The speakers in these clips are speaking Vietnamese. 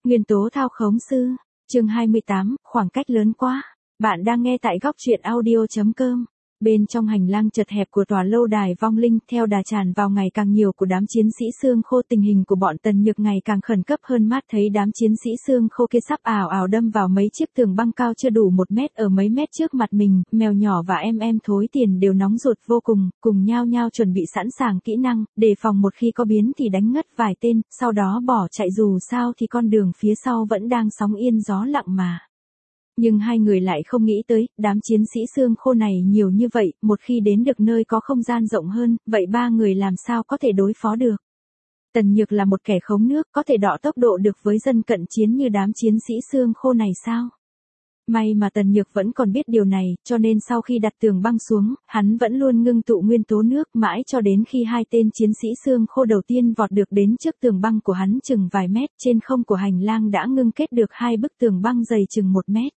Nguyên tố thao khống sư, chương 28, khoảng cách lớn quá. Bạn đang nghe tại góc truyện audio.com. Bên trong hành lang chật hẹp của tòa lâu đài vong linh, theo đà tràn vào ngày càng nhiều của đám chiến sĩ xương khô, tình hình của bọn Tần Nhược ngày càng khẩn cấp hơn. Mắt thấy đám chiến sĩ xương khô kia sắp ào ào đâm vào mấy chiếc tường băng cao chưa đủ 1 mét ở mấy mét trước mặt mình, mèo nhỏ và em Thối Tiền đều nóng ruột vô cùng, cùng nhao nhao chuẩn bị sẵn sàng kỹ năng, đề phòng một khi có biến thì đánh ngất vài tên, sau đó bỏ chạy, dù sao thì con đường phía sau vẫn đang sóng yên gió lặng mà. Nhưng hai người lại không nghĩ tới, đám chiến sĩ xương khô này nhiều như vậy, một khi đến được nơi có không gian rộng hơn, vậy ba người làm sao có thể đối phó được. Tần Nhược là một kẻ khống nước, có thể đọ tốc độ được với dân cận chiến như đám chiến sĩ xương khô này sao? May mà Tần Nhược vẫn còn biết điều này, cho nên sau khi đặt tường băng xuống, hắn vẫn luôn ngưng tụ nguyên tố nước mãi cho đến khi hai tên chiến sĩ xương khô đầu tiên vọt được đến trước tường băng của hắn chừng vài mét, trên không của hành lang đã ngưng kết được 2 bức tường băng dày chừng 1 mét.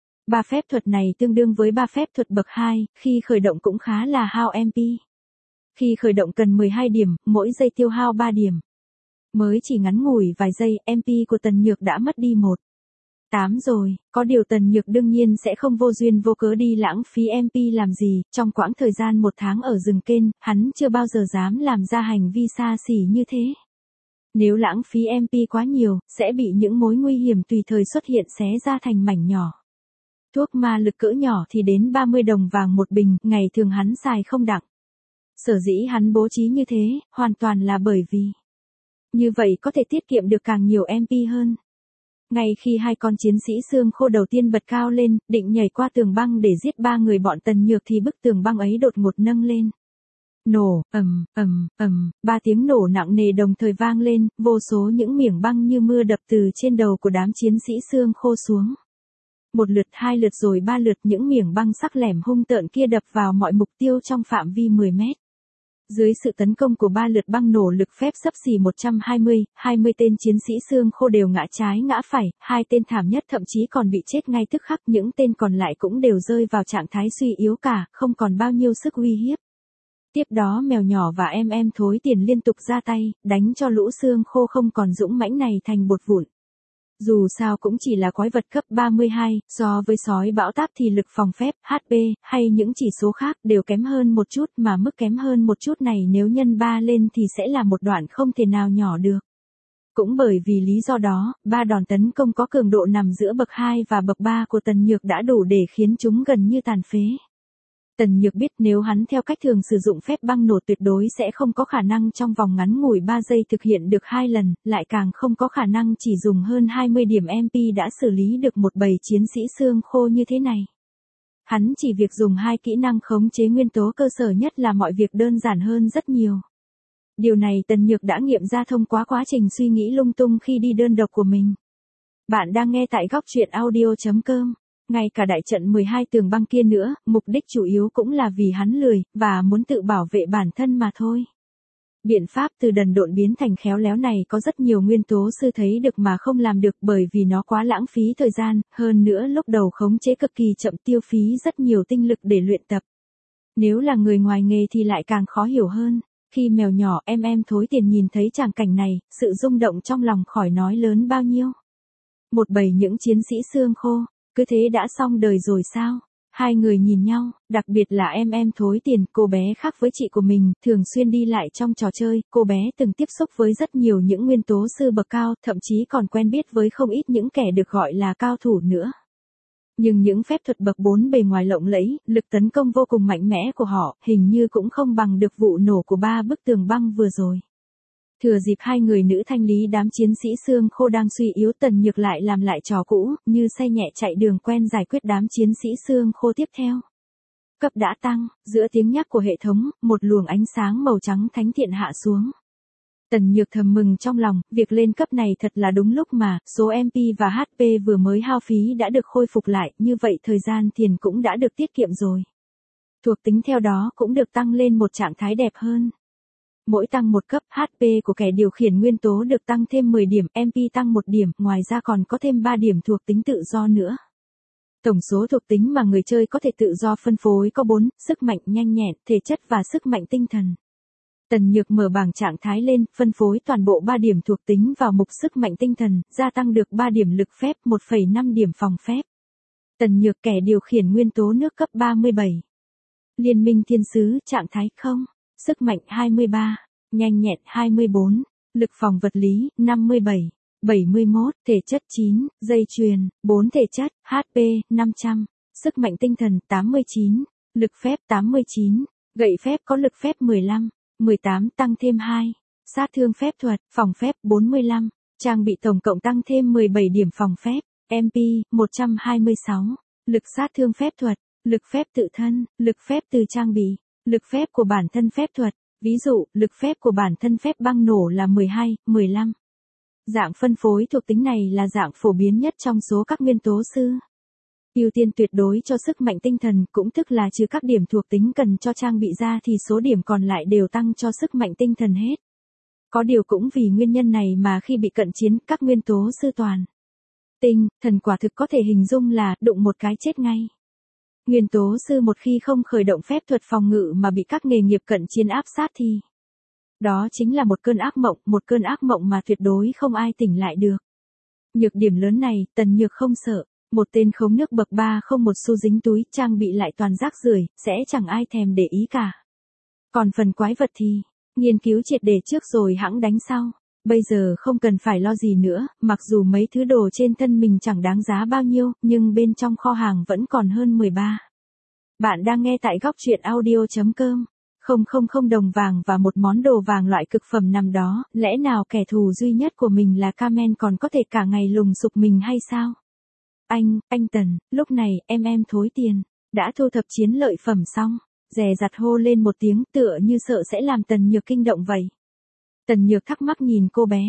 3 phép thuật này tương đương với 3 phép thuật bậc 2, khi khởi động cũng khá là hao MP. Khi khởi động cần 12 điểm, mỗi giây tiêu hao 3 điểm. Mới chỉ ngắn ngủi vài giây, MP của Tần Nhược đã mất đi 1.8 rồi, có điều Tần Nhược đương nhiên sẽ không vô duyên vô cớ đi lãng phí MP làm gì, trong quãng thời gian 1 tháng ở rừng kên, hắn chưa bao giờ dám làm ra hành vi xa xỉ như thế. Nếu lãng phí MP quá nhiều, sẽ bị những mối nguy hiểm tùy thời xuất hiện xé ra thành mảnh nhỏ. Thuốc ma lực cỡ nhỏ thì đến 30 đồng vàng một bình, ngày thường hắn xài không đặng. Sở dĩ hắn bố trí như thế, hoàn toàn là bởi vì như vậy có thể tiết kiệm được càng nhiều MP hơn. Ngay khi hai con chiến sĩ xương khô đầu tiên bật cao lên, định nhảy qua tường băng để giết 3 người bọn Tần Nhược thì bức tường băng ấy đột ngột nâng lên. Nổ, ầm, ầm, ầm, 3 tiếng nổ nặng nề đồng thời vang lên, vô số những miếng băng như mưa đập từ trên đầu của đám chiến sĩ xương khô xuống. 1 lượt, 2 lượt rồi 3 lượt, những miếng băng sắc lẻm hung tợn kia đập vào mọi mục tiêu trong phạm vi 10 mét. Dưới sự tấn công của 3 lượt băng nổ lực phép xấp xỉ 120 tên chiến sĩ xương khô đều ngã trái ngã phải, 2 tên thảm nhất thậm chí còn bị chết ngay tức khắc, những tên còn lại cũng đều rơi vào trạng thái suy yếu cả, không còn bao nhiêu sức uy hiếp. Tiếp đó mèo nhỏ và em Thối Tiền liên tục ra tay, đánh cho lũ xương khô không còn dũng mãnh này thành bột vụn. Dù sao cũng chỉ là quái vật cấp 32, so với sói bão táp thì lực phòng phép, HP, hay những chỉ số khác đều kém hơn một chút, mà mức kém hơn một chút này nếu nhân 3 lên thì sẽ là một đoạn không thể nào nhỏ được. Cũng bởi vì lý do đó, 3 đòn tấn công có cường độ nằm giữa bậc 2 và bậc 3 của Tần Nhược đã đủ để khiến chúng gần như tàn phế. Tần Nhược biết nếu hắn theo cách thường sử dụng phép băng nổ tuyệt đối sẽ không có khả năng trong vòng ngắn ngủi 3 giây thực hiện được 2 lần, lại càng không có khả năng chỉ dùng hơn 20 điểm MP đã xử lý được một bầy chiến sĩ xương khô như thế này. Hắn chỉ việc dùng 2 kỹ năng khống chế nguyên tố cơ sở nhất là mọi việc đơn giản hơn rất nhiều. Điều này Tần Nhược đã nghiệm ra thông qua quá trình suy nghĩ lung tung khi đi đơn độc của mình. Bạn đang nghe tại góc truyện audio.com. Ngay cả đại trận 12 tường băng kia nữa, mục đích chủ yếu cũng là vì hắn lười, và muốn tự bảo vệ bản thân mà thôi. Biện pháp từ đần độn biến thành khéo léo này có rất nhiều nguyên tố sư thấy được mà không làm được bởi vì nó quá lãng phí thời gian, hơn nữa lúc đầu khống chế cực kỳ chậm, tiêu phí rất nhiều tinh lực để luyện tập. Nếu là người ngoài nghề thì lại càng khó hiểu hơn. Khi mèo nhỏ em Thối Tiền nhìn thấy tràng cảnh này, sự rung động trong lòng khỏi nói lớn bao nhiêu. Một bầy những chiến sĩ xương khô. Cứ thế đã xong đời rồi sao? Hai người nhìn nhau, đặc biệt là em Thối Tiền, cô bé khác với chị của mình, thường xuyên đi lại trong trò chơi, cô bé từng tiếp xúc với rất nhiều những nguyên tố sư bậc cao, thậm chí còn quen biết với không ít những kẻ được gọi là cao thủ nữa. Nhưng những phép thuật bậc 4 bề ngoài lộng lẫy, lực tấn công vô cùng mạnh mẽ của họ, hình như cũng không bằng được vụ nổ của 3 bức tường băng vừa rồi. Thừa dịp hai người nữ thanh lý đám chiến sĩ xương khô đang suy yếu, Tần Nhược lại làm lại trò cũ, như say nhẹ chạy đường quen giải quyết đám chiến sĩ xương khô tiếp theo. Cấp đã tăng, giữa tiếng nhắc của hệ thống, một luồng ánh sáng màu trắng thánh thiện hạ xuống. Tần Nhược thầm mừng trong lòng, việc lên cấp này thật là đúng lúc mà, số MP và HP vừa mới hao phí đã được khôi phục lại, như vậy thời gian thiền cũng đã được tiết kiệm rồi. Thuộc tính theo đó cũng được tăng lên một trạng thái đẹp hơn. Mỗi tăng 1 cấp, HP của kẻ điều khiển nguyên tố được tăng thêm 10 điểm, MP tăng 1 điểm, ngoài ra còn có thêm 3 điểm thuộc tính tự do nữa. Tổng số thuộc tính mà người chơi có thể tự do phân phối có 4, sức mạnh nhanh nhẹn, thể chất và sức mạnh tinh thần. Tần Nhược mở bảng trạng thái lên, phân phối toàn bộ 3 điểm thuộc tính vào mục sức mạnh tinh thần, gia tăng được 3 điểm lực phép, 1,5 điểm phòng phép. Tần Nhược kẻ điều khiển nguyên tố nước cấp 37. Liên minh thiên sứ, trạng thái 0, sức mạnh 23, nhanh nhẹn 24, lực phòng vật lý 57, 71, thể chất 9, dây chuyền 4 thể chất, HP 500, sức mạnh tinh thần 89, lực phép 89, gậy phép có lực phép 15, 18 tăng thêm 2, sát thương phép thuật, phòng phép 45, trang bị tổng cộng tăng thêm 17 điểm phòng phép, MP 126, lực sát thương phép thuật, lực phép tự thân, lực phép từ trang bị, lực phép của bản thân phép thuật, ví dụ, lực phép của bản thân phép băng nổ là 12, 15. Dạng phân phối thuộc tính này là dạng phổ biến nhất trong số các nguyên tố sư. Ưu tiên tuyệt đối cho sức mạnh tinh thần, cũng tức là trừ các điểm thuộc tính cần cho trang bị ra thì số điểm còn lại đều tăng cho sức mạnh tinh thần hết. Có điều cũng vì nguyên nhân này mà khi bị cận chiến, các nguyên tố sư toàn tinh thần quả thực có thể hình dung là đụng một cái chết ngay. Nguyên tố sư một khi không khởi động phép thuật phòng ngự mà bị các nghề nghiệp cận chiến áp sát thì đó chính là một cơn ác mộng mà tuyệt đối không ai tỉnh lại được. Nhược điểm lớn này, Tần Nhược không sợ. Một tên khống nước bậc 3 không một xu dính túi, trang bị lại toàn rác rưởi, sẽ chẳng ai thèm để ý cả. Còn phần quái vật thì, nghiên cứu triệt để trước rồi hẵng đánh sau. Bây giờ không cần phải lo gì nữa, mặc dù mấy thứ đồ trên thân mình chẳng đáng giá bao nhiêu, nhưng bên trong kho hàng vẫn còn hơn 13. Bạn đang nghe tại góc truyện audio.com. 000 đồng vàng và một món đồ vàng loại cực phẩm nằm đó, lẽ nào kẻ thù duy nhất của mình là Carmen còn có thể cả ngày lùng sục mình hay sao? Anh Tần, lúc này, em thối tiền, đã thu thập chiến lợi phẩm xong, dè dặt hô lên một tiếng tựa như sợ sẽ làm Tần Nhược kinh động vậy. Tần Nhược thắc mắc nhìn cô bé,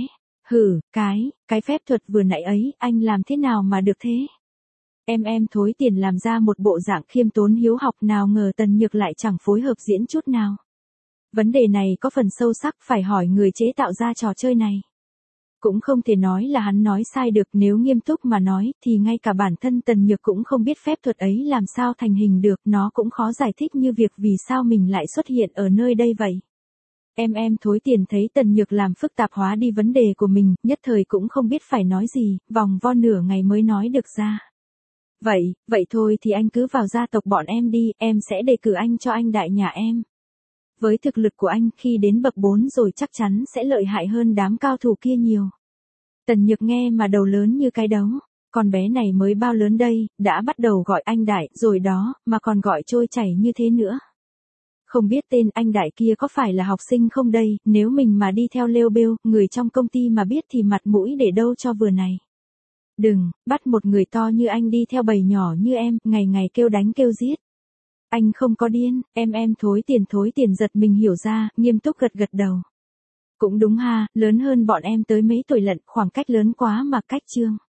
cái phép thuật vừa nãy ấy, anh làm thế nào mà được thế? Em thối tiền làm ra một bộ dạng khiêm tốn hiếu học, nào ngờ Tần Nhược lại chẳng phối hợp diễn chút nào. Vấn đề này có phần sâu sắc, phải hỏi người chế tạo ra trò chơi này. Cũng không thể nói là hắn nói sai được, nếu nghiêm túc mà nói thì ngay cả bản thân Tần Nhược cũng không biết phép thuật ấy làm sao thành hình được, nó cũng khó giải thích như việc vì sao mình lại xuất hiện ở nơi đây vậy. Em thối tiền thấy Tần Nhược làm phức tạp hóa đi vấn đề của mình, nhất thời cũng không biết phải nói gì, vòng vo nửa ngày mới nói được ra. Vậy thôi thì anh cứ vào gia tộc bọn em đi, em sẽ đề cử anh cho anh đại nhà em. Với thực lực của anh, khi đến bậc 4 rồi chắc chắn sẽ lợi hại hơn đám cao thủ kia nhiều. Tần Nhược nghe mà đầu lớn như cái đấu. Con bé này mới bao lớn đây, đã bắt đầu gọi anh đại rồi đó, mà còn gọi trôi chảy như thế nữa. Không biết tên anh đại kia có phải là học sinh không đây, nếu mình mà đi theo lêu bêu, người trong công ty mà biết thì mặt mũi để đâu cho vừa này. Đừng, bắt một người to như anh đi theo bầy nhỏ như em, ngày ngày kêu đánh kêu giết. Anh không có điên, em thối tiền giật mình hiểu ra, nghiêm túc gật đầu. Cũng đúng ha, lớn hơn bọn em tới mấy tuổi lận, khoảng cách lớn quá mà cách trương.